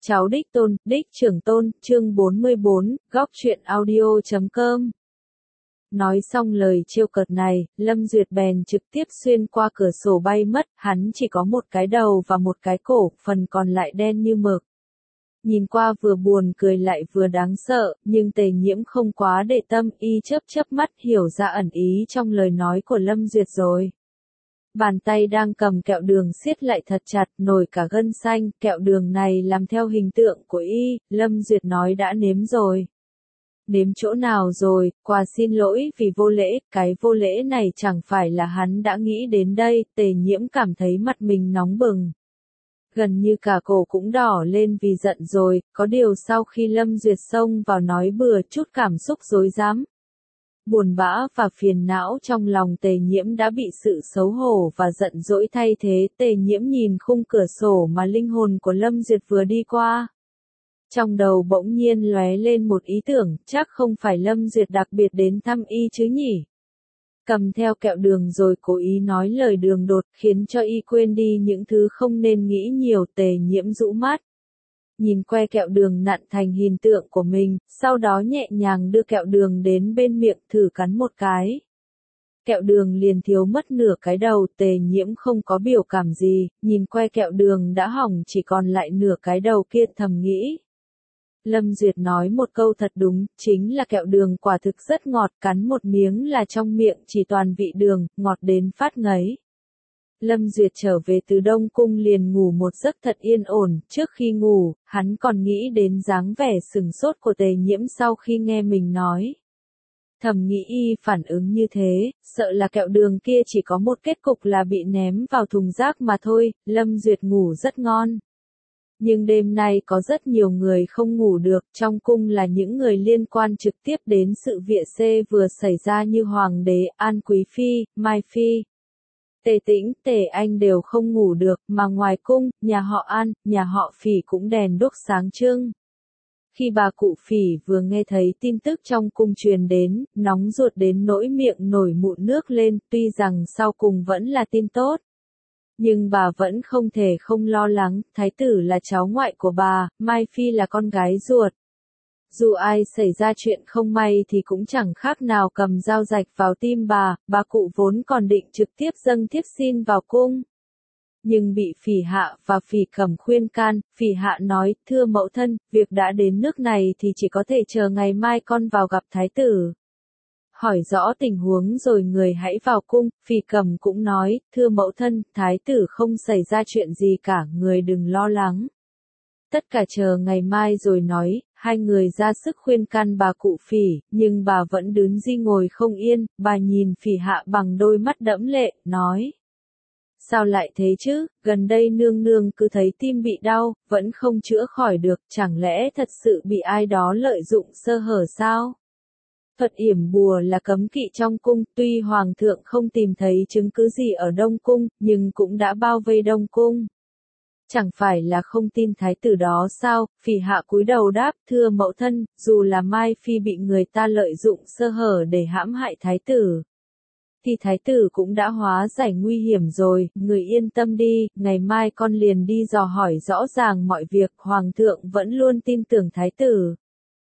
Cháu đích tôn, đích trưởng tôn, chương 44, góc truyện audio.com. Nói xong lời trêu cợt này, Lâm Duyệt bèn trực tiếp xuyên qua cửa sổ bay mất, hắn chỉ có một cái đầu và một cái cổ, phần còn lại đen như mực. Nhìn qua vừa buồn cười lại vừa đáng sợ, nhưng Tề Nhiễm không quá để tâm, y chớp chớp mắt hiểu ra ẩn ý trong lời nói của Lâm Duyệt rồi. Bàn tay đang cầm kẹo đường siết lại thật chặt, nổi cả gân xanh, kẹo đường này làm theo hình tượng của y, Lâm Duyệt nói đã nếm rồi. Nếm chỗ nào rồi, quà xin lỗi vì vô lễ, cái vô lễ này chẳng phải là hắn đã nghĩ đến đây, Tề Nhiễm cảm thấy mặt mình nóng bừng. Gần như cả cổ cũng đỏ lên vì giận rồi, có điều sau khi Lâm Duyệt xông vào nói bừa chút cảm xúc rối rắm. Buồn bã và phiền não trong lòng Tề Nhiễm đã bị sự xấu hổ và giận dỗi thay thế. Tề Nhiễm nhìn khung cửa sổ mà linh hồn của Lâm Duyệt vừa đi qua. Trong đầu bỗng nhiên lóe lên một ý tưởng, chắc không phải Lâm Duyệt đặc biệt đến thăm y chứ nhỉ. Cầm theo kẹo đường rồi cố ý nói lời đường đột, khiến cho y quên đi những thứ không nên nghĩ nhiều. Tề Nhiễm rũ mắt. Nhìn que kẹo đường nặn thành hình tượng của mình, sau đó nhẹ nhàng đưa kẹo đường đến bên miệng thử cắn một cái. Kẹo đường liền thiếu mất nửa cái đầu, Tề Nhiễm không có biểu cảm gì, nhìn que kẹo đường đã hỏng chỉ còn lại nửa cái đầu kia thầm nghĩ. Lâm Duyệt nói một câu thật đúng, chính là kẹo đường quả thực rất ngọt, cắn một miếng là trong miệng chỉ toàn vị đường, ngọt đến phát ngấy. Lâm Duyệt trở về từ Đông Cung liền ngủ một giấc thật yên ổn, trước khi ngủ, hắn còn nghĩ đến dáng vẻ sừng sốt của Tề Nhiễm sau khi nghe mình nói. Thầm nghĩ y phản ứng như thế, sợ là kẹo đường kia chỉ có một kết cục là bị ném vào thùng rác mà thôi. Lâm Duyệt ngủ rất ngon. Nhưng đêm nay có rất nhiều người không ngủ được, trong cung là những người liên quan trực tiếp đến sự việc vừa xảy ra như Hoàng đế, An Quý Phi, Mai Phi. Tề Tĩnh, Tề Anh đều không ngủ được, mà ngoài cung, nhà họ An, nhà họ Phỉ cũng đèn đuốc sáng trưng. Khi bà cụ Phỉ vừa nghe thấy tin tức trong cung truyền đến, nóng ruột đến nỗi miệng nổi mụn nước lên, tuy rằng sau cùng vẫn là tin tốt. Nhưng bà vẫn không thể không lo lắng, thái tử là cháu ngoại của bà, Mai Phi là con gái ruột. Dù ai xảy ra chuyện không may thì cũng chẳng khác nào cầm dao rạch vào tim bà cụ vốn còn định trực tiếp dâng thiếp xin vào cung. Nhưng bị Phỉ Hạ và Phỉ Cẩm khuyên can, Phỉ Hạ nói, thưa mẫu thân, việc đã đến nước này thì chỉ có thể chờ ngày mai con vào gặp thái tử. Hỏi rõ tình huống rồi người hãy vào cung. Phỉ Cẩm cũng nói, thưa mẫu thân, thái tử không xảy ra chuyện gì cả, người đừng lo lắng. Tất cả chờ ngày mai rồi nói. Hai người ra sức khuyên can bà cụ Phỉ, nhưng bà vẫn đứng di ngồi không yên. Bà nhìn Phỉ Hạ bằng đôi mắt đẫm lệ, nói. Sao lại thế chứ, gần đây nương nương cứ thấy tim bị đau, vẫn không chữa khỏi được, chẳng lẽ thật sự bị ai đó lợi dụng sơ hở sao? Thuật yểm bùa là cấm kỵ trong cung, tuy hoàng thượng không tìm thấy chứng cứ gì ở Đông Cung, nhưng cũng đã bao vây Đông Cung. Chẳng phải là không tin thái tử đó sao? Phỉ Hạ cúi đầu đáp, thưa mẫu thân, dù là Mai Phi bị người ta lợi dụng sơ hở để hãm hại thái tử, thì thái tử cũng đã hóa giải nguy hiểm rồi, người yên tâm đi, ngày mai con liền đi dò hỏi rõ ràng mọi việc, hoàng thượng vẫn luôn tin tưởng thái tử.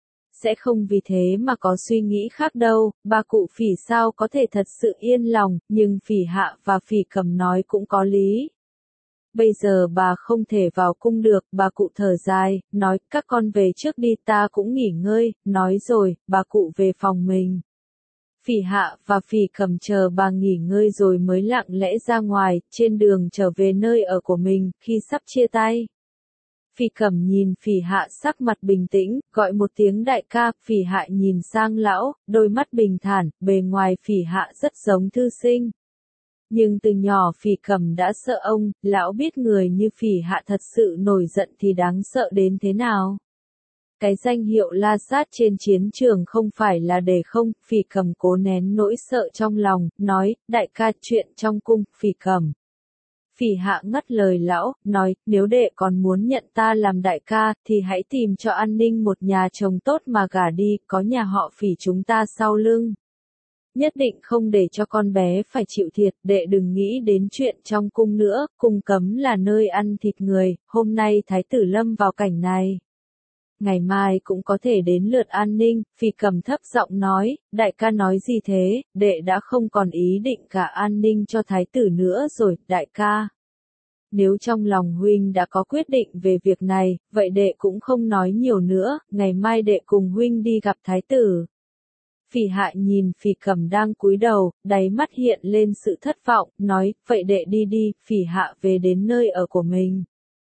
Sẽ không vì thế mà có suy nghĩ khác đâu. Bà cụ Phỉ sao có thể thật sự yên lòng, nhưng Phỉ Hạ và Phỉ Cẩm nói cũng có lý. Bây giờ bà không thể vào cung được, bà cụ thở dài, nói, các con về trước đi, ta cũng nghỉ ngơi. Nói rồi, bà cụ về phòng mình. Phỉ Hạ và Phỉ Cẩm chờ bà nghỉ ngơi rồi mới lặng lẽ ra ngoài, trên đường trở về nơi ở của mình, khi sắp chia tay. Phỉ Cẩm nhìn Phỉ Hạ sắc mặt bình tĩnh, gọi một tiếng đại ca. Phỉ Hạ nhìn sang lão, đôi mắt bình thản, bề ngoài Phỉ Hạ rất giống thư sinh. Nhưng từ nhỏ Phỉ Cẩm đã sợ ông, lão biết người như Phỉ Hạ thật sự nổi giận thì đáng sợ đến thế nào. Cái danh hiệu la sát trên chiến trường không phải là để không. Phỉ Cẩm cố nén nỗi sợ trong lòng, nói, đại ca, chuyện trong cung. Phỉ Cẩm. Phỉ Hạ ngắt lời lão, nói, nếu đệ còn muốn nhận ta làm đại ca, thì hãy tìm cho An Ninh một nhà chồng tốt mà gả đi, có nhà họ Phỉ chúng ta sau lưng. Nhất định không để cho con bé phải chịu thiệt, đệ đừng nghĩ đến chuyện trong cung nữa, cung cấm là nơi ăn thịt người, hôm nay thái tử lâm vào cảnh này. Ngày mai cũng có thể đến lượt An Ninh, Phì Cầm thấp giọng nói, đại ca nói gì thế, đệ đã không còn ý định cả An Ninh cho thái tử nữa rồi, đại ca. Nếu trong lòng huynh đã có quyết định về việc này, vậy đệ cũng không nói nhiều nữa, ngày mai đệ cùng huynh đi gặp thái tử. Phì Hạ nhìn Phì Cầm đang cúi đầu, đáy mắt hiện lên sự thất vọng, nói, vậy đệ đi đi, Phì Hạ về đến nơi ở của mình.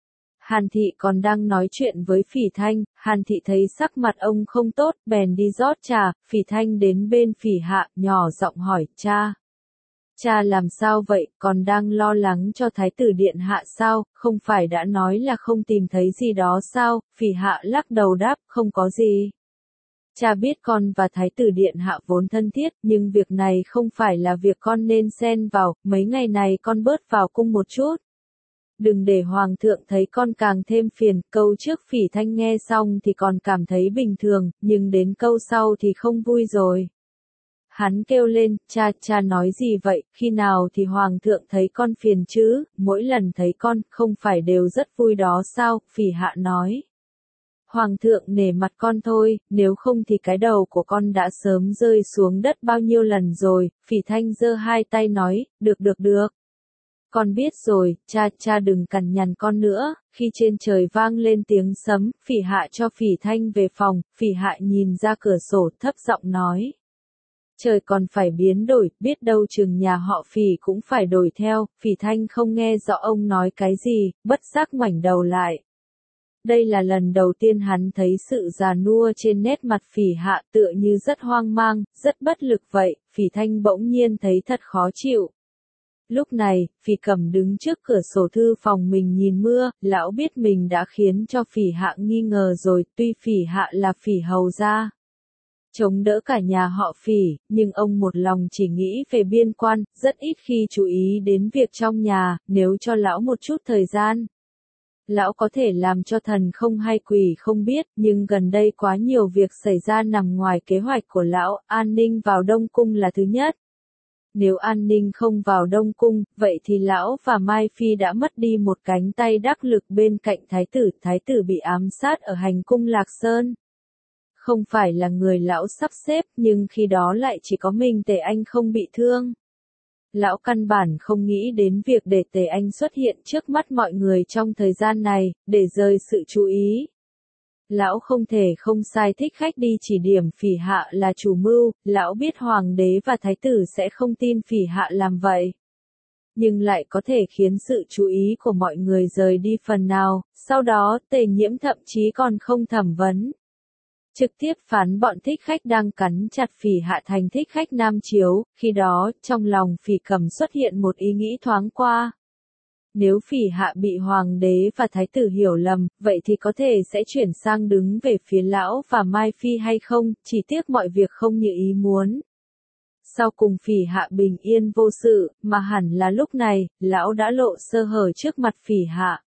Hàn Thị còn đang nói chuyện với Phì Thanh, Hàn Thị thấy sắc mặt ông không tốt, bèn đi rót trà, Phì Thanh đến bên Phì Hạ, nhỏ giọng hỏi, cha. Cha làm sao vậy, còn đang lo lắng cho thái tử điện hạ sao, không phải đã nói là không tìm thấy gì đó sao, Phì Hạ lắc đầu đáp, không có gì. Cha biết con và thái tử điện hạ vốn thân thiết, nhưng việc này không phải là việc con nên xen vào, mấy ngày này con bớt vào cung một chút. Đừng để hoàng thượng thấy con càng thêm phiền, câu trước Phì Thanh nghe xong thì còn cảm thấy bình thường, nhưng đến câu sau thì không vui rồi. Hắn kêu lên, cha nói gì vậy, khi nào thì hoàng thượng thấy con phiền chứ, mỗi lần thấy con, không phải đều rất vui đó sao, Phì Hạ nói. Hoàng thượng nể mặt con thôi, nếu không thì cái đầu của con đã sớm rơi xuống đất bao nhiêu lần rồi, Phì Thanh giơ hai tay nói, được. Con biết rồi, cha đừng cằn nhằn con nữa, khi trên trời vang lên tiếng sấm, Phì Hạ cho Phì Thanh về phòng, Phì Hạ nhìn ra cửa sổ thấp giọng nói. Trời còn phải biến đổi, biết đâu chừng nhà họ Phì cũng phải đổi theo, Phì Thanh không nghe rõ ông nói cái gì, bất giác ngoảnh đầu lại. Đây là lần đầu tiên hắn thấy sự già nua trên nét mặt Phì Hạ tựa như rất hoang mang, rất bất lực vậy, Phì Thanh bỗng nhiên thấy thật khó chịu. Lúc này, Phì Cầm đứng trước cửa sổ thư phòng mình nhìn mưa, lão biết mình đã khiến cho Phì Hạ nghi ngờ rồi, tuy Phì Hạ là Phì hầu gia. Chống đỡ cả nhà họ Phì, nhưng ông một lòng chỉ nghĩ về biên quan, rất ít khi chú ý đến việc trong nhà, nếu cho lão một chút thời gian. Lão có thể làm cho thần không hay quỷ không biết, nhưng gần đây quá nhiều việc xảy ra nằm ngoài kế hoạch của lão, An Ninh vào Đông Cung là thứ nhất. Nếu An Ninh không vào Đông Cung, vậy thì lão và Mai Phi đã mất đi một cánh tay đắc lực bên cạnh thái tử bị ám sát ở hành cung Lạc Sơn. Không phải là người lão sắp xếp, nhưng khi đó lại chỉ có mình Tề Anh không bị thương. Lão căn bản không nghĩ đến việc để Tề Anh xuất hiện trước mắt mọi người trong thời gian này, để rời sự chú ý. Lão không thể không sai thích khách đi chỉ điểm Phì Hạ là chủ mưu, lão biết hoàng đế và thái tử sẽ không tin Phì Hạ làm vậy. Nhưng lại có thể khiến sự chú ý của mọi người rời đi phần nào, sau đó Tề Nhiễm thậm chí còn không thẩm vấn. Trực tiếp phán bọn thích khách đang cắn chặt Phì Hạ thành thích khách nam chiếu, khi đó, trong lòng Phì Cầm xuất hiện một ý nghĩ thoáng qua. Nếu Phì Hạ bị hoàng đế và thái tử hiểu lầm, vậy thì có thể sẽ chuyển sang đứng về phía lão và Mai Phi hay không, chỉ tiếc mọi việc không như ý muốn. Sau cùng Phì Hạ bình yên vô sự, mà hẳn là lúc này, lão đã lộ sơ hở trước mặt Phì Hạ.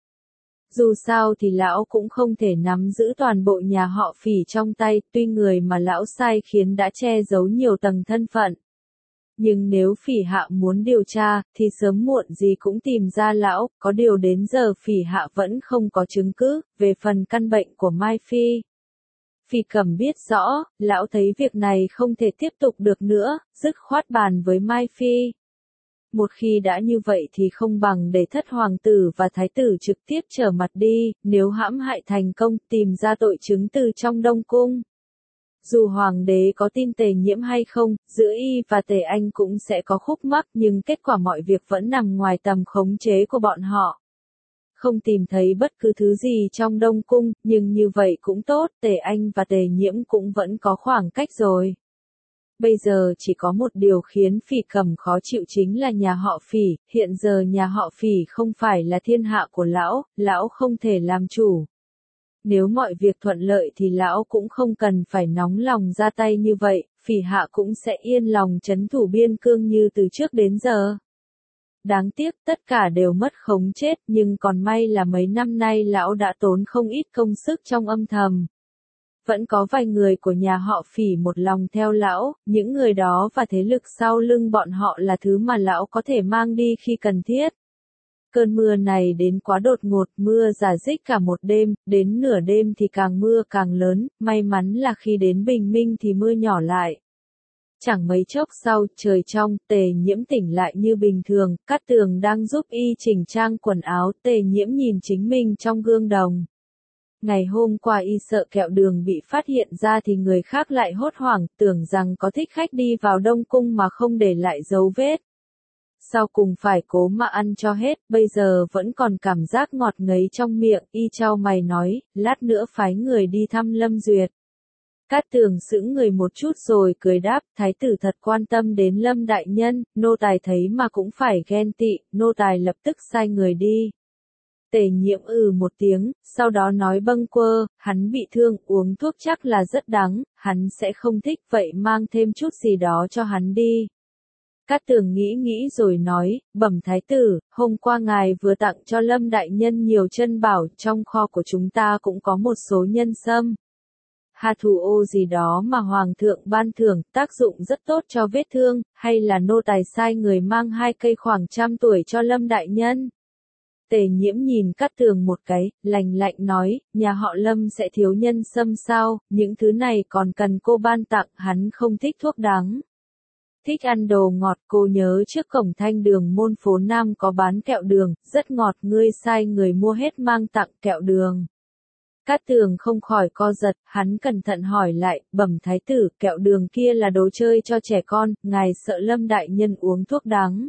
Dù sao thì lão cũng không thể nắm giữ toàn bộ nhà họ Phì trong tay, tuy người mà lão sai khiến đã che giấu nhiều tầng thân phận. Nhưng nếu Phì Hạ muốn điều tra, thì sớm muộn gì cũng tìm ra lão, có điều đến giờ Phì Hạ vẫn không có chứng cứ, về phần căn bệnh của Mai Phi. Phì Cầm biết rõ, lão thấy việc này không thể tiếp tục được nữa, dứt khoát bàn với Mai Phi. Một khi đã như vậy thì không bằng để thất hoàng tử và thái tử trực tiếp trở mặt đi, nếu hãm hại thành công tìm ra tội chứng từ trong Đông Cung. Dù hoàng đế có tin Tề Nhiễm hay không, giữa y và Tề Anh cũng sẽ có khúc mắc, nhưng kết quả mọi việc vẫn nằm ngoài tầm khống chế của bọn họ. Không tìm thấy bất cứ thứ gì trong Đông Cung, nhưng như vậy cũng tốt, Tề Anh và Tề Nhiễm cũng vẫn có khoảng cách rồi. Bây giờ chỉ có một điều khiến Phì Cầm khó chịu chính là nhà họ Phì, hiện giờ nhà họ Phì không phải là thiên hạ của lão không thể làm chủ. Nếu mọi việc thuận lợi thì lão cũng không cần phải nóng lòng ra tay như vậy, Phì Hạ cũng sẽ yên lòng trấn thủ biên cương như từ trước đến giờ. Đáng tiếc tất cả đều mất khống chết, nhưng còn may là mấy năm nay lão đã tốn không ít công sức trong âm thầm. vẫn có vài người của nhà họ Phỉ một lòng theo lão, những người đó và thế lực sau lưng bọn họ là thứ mà lão có thể mang đi khi cần thiết. Cơn mưa này đến quá đột ngột, mưa rả rích cả một đêm, đến nửa đêm thì càng mưa càng lớn, may mắn là khi đến bình minh thì mưa nhỏ lại. Chẳng mấy chốc sau, trời trong, Tề Nhiễm tỉnh lại như bình thường, Cát Tường đang giúp y chỉnh trang quần áo, Tề Nhiễm nhìn chính mình trong gương đồng. Ngày hôm qua y sợ kẹo đường bị phát hiện ra thì người khác lại hốt hoảng, tưởng rằng có thích khách đi vào Đông Cung mà không để lại dấu vết. Sau cùng phải cố mà ăn cho hết, bây giờ vẫn còn cảm giác ngọt ngấy trong miệng, y chau mày nói, lát nữa phái người đi thăm Lâm Duyệt. Cát Tường sững người một chút rồi cười đáp, thái tử thật quan tâm đến Lâm đại nhân, nô tài thấy mà cũng phải ghen tị, nô tài lập tức sai người đi. Tề Nhiễm một tiếng, sau đó nói bâng quơ, hắn bị thương, uống thuốc chắc là rất đắng, hắn sẽ không thích, vậy mang thêm chút gì đó cho hắn đi. Cát Tường nghĩ rồi nói, bẩm thái tử, hôm qua ngài vừa tặng cho Lâm đại nhân nhiều chân bảo, trong kho của chúng ta cũng có một số nhân sâm. Hà thủ ô gì đó mà hoàng thượng ban thưởng, tác dụng rất tốt cho vết thương, hay là nô tài sai người mang 2 cây khoảng 100 tuổi cho Lâm đại nhân. Tề Nhiễm nhìn Cát Tường một cái, lạnh lạnh nói, nhà họ Lâm sẽ thiếu nhân sâm sao, những thứ này còn cần cô ban tặng, hắn không thích thuốc đắng. Thích ăn đồ ngọt, cô nhớ trước cổng Thanh Đường môn phố Nam có bán kẹo đường, rất ngọt, ngươi sai người mua hết mang tặng kẹo đường. Cát Tường không khỏi co giật, hắn cẩn thận hỏi lại, bẩm thái tử, kẹo đường kia là đồ chơi cho trẻ con, ngài sợ Lâm đại nhân uống thuốc đắng.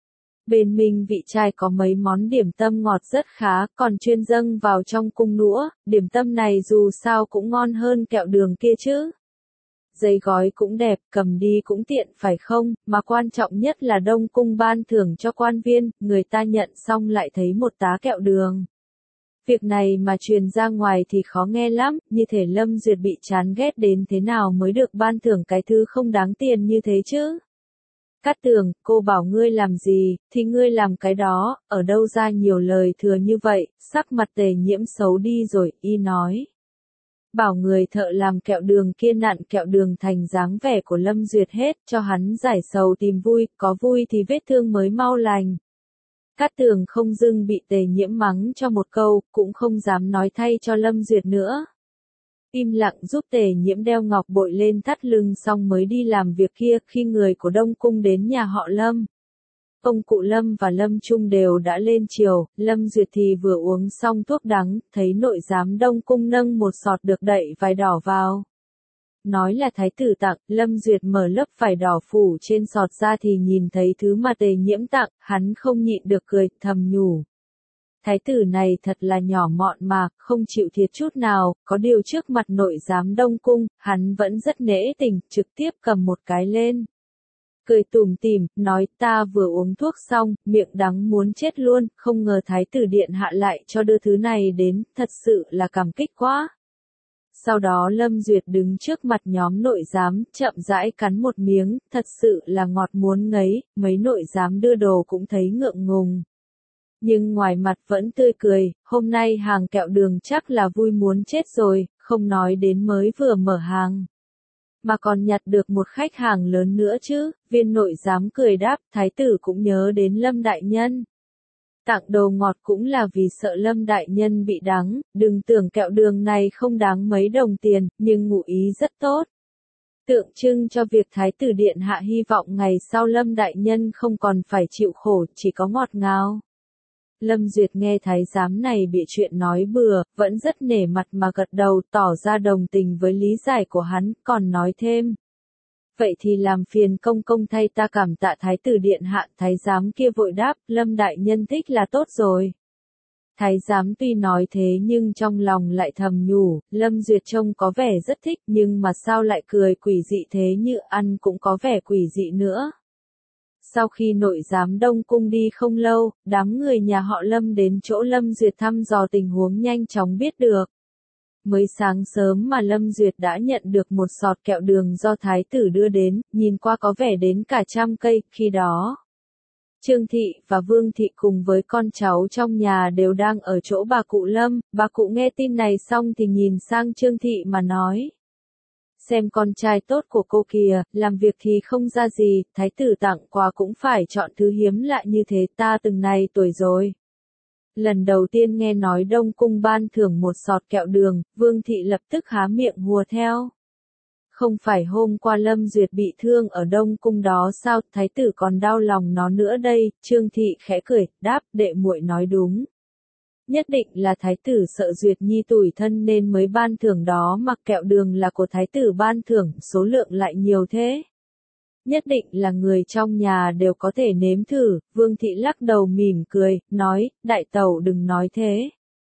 Bên Minh Vị trai có mấy món điểm tâm ngọt rất khá, còn chuyên dâng vào trong cung nũa, điểm tâm này dù sao cũng ngon hơn kẹo đường kia chứ. Giấy gói cũng đẹp, cầm đi cũng tiện phải không, mà quan trọng nhất là Đông Cung ban thưởng cho quan viên, người ta nhận xong lại thấy một tá kẹo đường. Việc này mà truyền ra ngoài thì khó nghe lắm, như thể Lâm Duyệt bị chán ghét đến thế nào mới được ban thưởng cái thứ không đáng tiền như thế chứ. Cát Tường, cô bảo ngươi làm gì, thì ngươi làm cái đó, ở đâu ra nhiều lời thừa như vậy, sắc mặt Tề Nhiễm xấu đi rồi, y nói. Bảo người thợ làm kẹo đường kia nặn kẹo đường thành dáng vẻ của Lâm Duyệt hết, cho hắn giải sầu tìm vui, có vui thì vết thương mới mau lành. Cát Tường không dưng bị Tề Nhiễm mắng cho một câu, cũng không dám nói thay cho Lâm Duyệt nữa. Im lặng giúp Tề Nhiễm đeo ngọc bội lên thắt lưng xong mới đi làm việc kia, khi người của Đông Cung đến nhà họ Lâm. Ông cụ Lâm và Lâm Trung đều đã lên chiều, Lâm Duyệt thì vừa uống xong thuốc đắng, thấy nội giám Đông Cung nâng một sọt được đậy vải đỏ vào. Nói là thái tử tặng, Lâm Duyệt mở lớp vải đỏ phủ trên sọt ra thì nhìn thấy thứ mà Tề Nhiễm tặng, hắn không nhịn được cười, thầm nhủ. Thái tử này thật là nhỏ mọn mà, không chịu thiệt chút nào, có điều trước mặt nội giám Đông Cung, hắn vẫn rất nể tình, trực tiếp cầm một cái lên. Cười tủm tỉm, nói ta vừa uống thuốc xong, miệng đắng muốn chết luôn, không ngờ thái tử điện hạ lại cho đưa thứ này đến, thật sự là cảm kích quá. Sau đó Lâm Duyệt đứng trước mặt nhóm nội giám, chậm rãi cắn một miếng, thật sự là ngọt muốn ngấy, mấy nội giám đưa đồ cũng thấy ngượng ngùng. Nhưng ngoài mặt vẫn tươi cười, hôm nay hàng kẹo đường chắc là vui muốn chết rồi, không nói đến mới vừa mở hàng. Mà còn nhặt được một khách hàng lớn nữa chứ, viên nội giám cười đáp, thái tử cũng nhớ đến Lâm đại nhân. Tặng đồ ngọt cũng là vì sợ Lâm đại nhân bị đắng, đừng tưởng kẹo đường này không đáng mấy đồng tiền, nhưng ngụ ý rất tốt. Tượng trưng cho việc thái tử điện hạ hy vọng ngày sau Lâm đại nhân không còn phải chịu khổ, chỉ có ngọt ngào. Lâm Duyệt nghe thái giám này bịa chuyện nói bừa, vẫn rất nể mặt mà gật đầu tỏ ra đồng tình với lý giải của hắn, còn nói thêm. Vậy thì làm phiền công công thay ta cảm tạ thái tử điện hạ, thái giám kia vội đáp, Lâm đại nhân thích là tốt rồi. Thái giám tuy nói thế nhưng trong lòng lại thầm nhủ, Lâm Duyệt trông có vẻ rất thích nhưng mà sao lại cười quỷ dị thế, như ăn cũng có vẻ quỷ dị nữa. Sau khi nội giám Đông Cung đi không lâu, đám người nhà họ Lâm đến chỗ Lâm Duyệt thăm dò tình huống nhanh chóng biết được. Mới sáng sớm mà Lâm Duyệt đã nhận được một sọt kẹo đường do thái tử đưa đến, nhìn qua có vẻ đến cả 100 cây, khi đó. Trương Thị và Vương Thị cùng với con cháu trong nhà đều đang ở chỗ bà cụ Lâm, bà cụ nghe tin này xong thì nhìn sang Trương Thị mà nói. Xem con trai tốt của cô kìa, làm việc thì không ra gì, thái tử tặng quà cũng phải chọn thứ hiếm lạ như thế, ta từng này tuổi rồi. Lần đầu tiên nghe nói Đông Cung ban thưởng một sọt kẹo đường, Vương Thị lập tức há miệng hùa theo. Không phải hôm qua Lâm Duyệt bị thương ở Đông Cung đó sao, thái tử còn đau lòng nó nữa đây, Trương Thị khẽ cười, đáp, đệ muội nói đúng. Nhất định là thái tử sợ Duyệt Nhi tủi thân nên mới ban thưởng đó, mặc kẹo đường là của thái tử ban thưởng, số lượng lại nhiều thế. Nhất định là người trong nhà đều có thể nếm thử, Vương Thị lắc đầu mỉm cười, nói, đại tẩu đừng nói thế.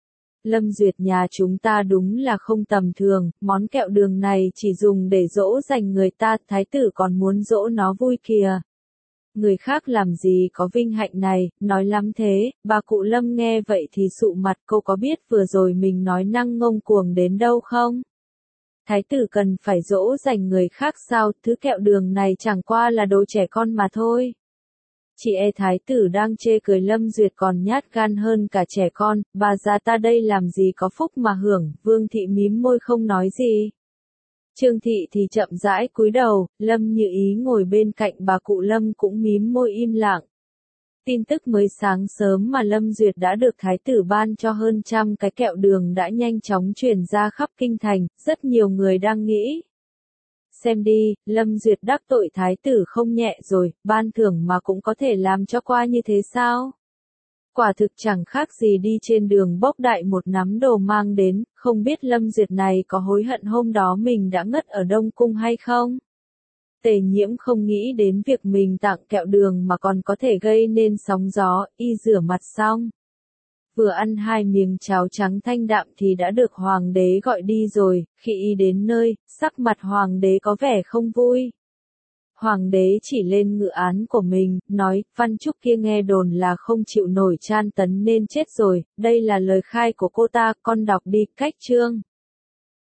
Lâm Duyệt nhà chúng ta đúng là không tầm thường, món kẹo đường này chỉ dùng để dỗ dành người ta, thái tử còn muốn dỗ nó vui kìa. Người khác làm gì có vinh hạnh này, nói lắm thế, bà cụ Lâm nghe vậy thì sụ mặt, cô có biết vừa rồi mình nói năng ngông cuồng đến đâu không? Thái tử cần phải dỗ dành người khác sao, thứ kẹo đường này chẳng qua là đồ trẻ con mà thôi. Chị e thái tử đang chê cười Lâm Duyệt còn nhát gan hơn cả trẻ con, bà già ta đây làm gì có phúc mà hưởng, Vương Thị mím môi không nói gì. Trương Thị thì chậm rãi cúi đầu, Lâm Như Ý ngồi bên cạnh bà cụ Lâm cũng mím môi im lặng. Tin tức mới sáng sớm mà Lâm Duyệt đã được thái tử ban cho hơn 100 cái kẹo đường đã nhanh chóng truyền ra khắp kinh thành, rất nhiều người đang nghĩ. Xem đi, Lâm Duyệt đắc tội thái tử không nhẹ rồi, ban thưởng mà cũng có thể làm cho qua như thế sao? Quả thực chẳng khác gì đi trên đường bốc đại một nắm đồ mang đến, không biết Lâm Duyệt này có hối hận hôm đó mình đã ngất ở Đông Cung hay không? Tề Nhiễm không nghĩ đến việc mình tặng kẹo đường mà còn có thể gây nên sóng gió, y rửa mặt xong. Vừa ăn 2 miếng cháo trắng thanh đạm thì đã được hoàng đế gọi đi rồi, khi y đến nơi, sắc mặt hoàng đế có vẻ không vui. Hoàng đế chỉ lên ngự án của mình, nói, Văn Trúc kia nghe đồn là không chịu nổi tra tấn nên chết rồi, đây là lời khai của cô ta, con đọc đi, cách chương.